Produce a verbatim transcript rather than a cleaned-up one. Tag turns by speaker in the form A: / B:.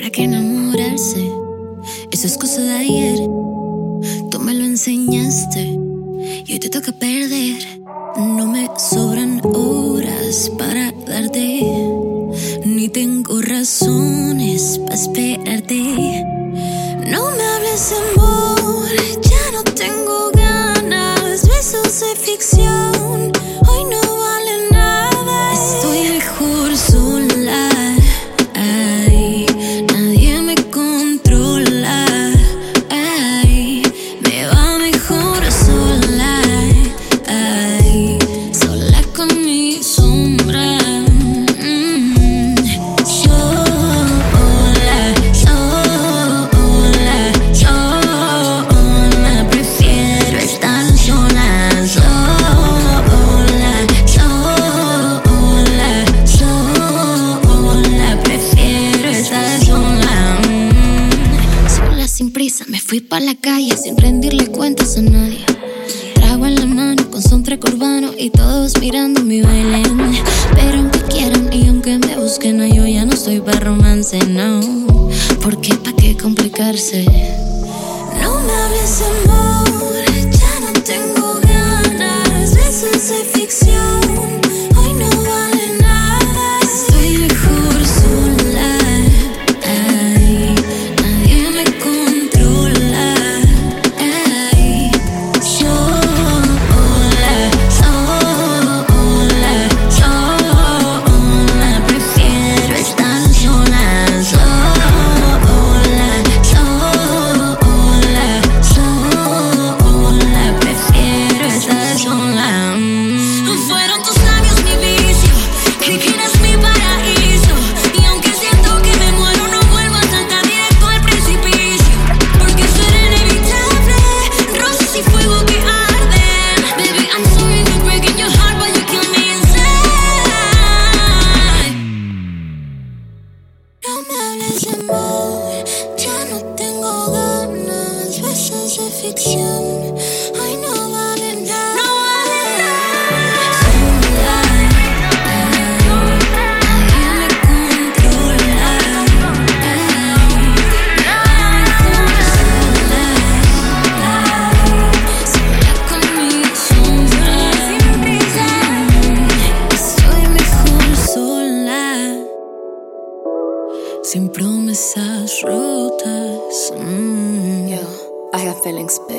A: para que enamorarse, eso es cosa de ayer. Tú me lo enseñaste y hoy te toca perder. No me sobran horas para darte, ni tengo razones para esperarte. No me hables de amor, ya no tengo ganas. Besos de ficción, hoy no vale nada. Estoy mejor sola, ay, nadie me controla, ay, me va mejor sola, ay, sola con mi sombra. Mm. Sola, sola, sola, prefiero estar sola, sola, sola, sola, prefiero estar sola. Mm. Sola sin prisa me fui pa' la calle sin rendirle cuentas a nadie. Trago en la mano con son urbano y todos mirando mi baile. Pero aunque quieran y aunque me busquen, ay, yo ya no estoy pa' romance, no. ¿Por qué? ¿Pa' qué complicarse? No me hables de amor, ya no tengo ganas. Besos de ficción, hoy no vale nada. Estoy mejor sola, ay, nadie me controla, ay, sola, sola, sola, prefiero estar sola, sola, sola, sola, prefiero estar sola. Fueron tus labios mi vicio, que quieres mi paraíso. Y aunque siento que me muero, no vuelvo a saltar directo al precipicio. Porque será inevitable, rosas y fuego que arden. Baby, I'm sorry for breaking your heart, but you kill me inside. No me hables de amor, ya no tengo ganas. Besos de ficción, ay, no vale nada. No vale nada. Sola, ay, nadie me controla, ay, sola con mi sombra. Estoy mejor sola, sin promesas rotas. Mm.
B: Yo, I have feelings, babe.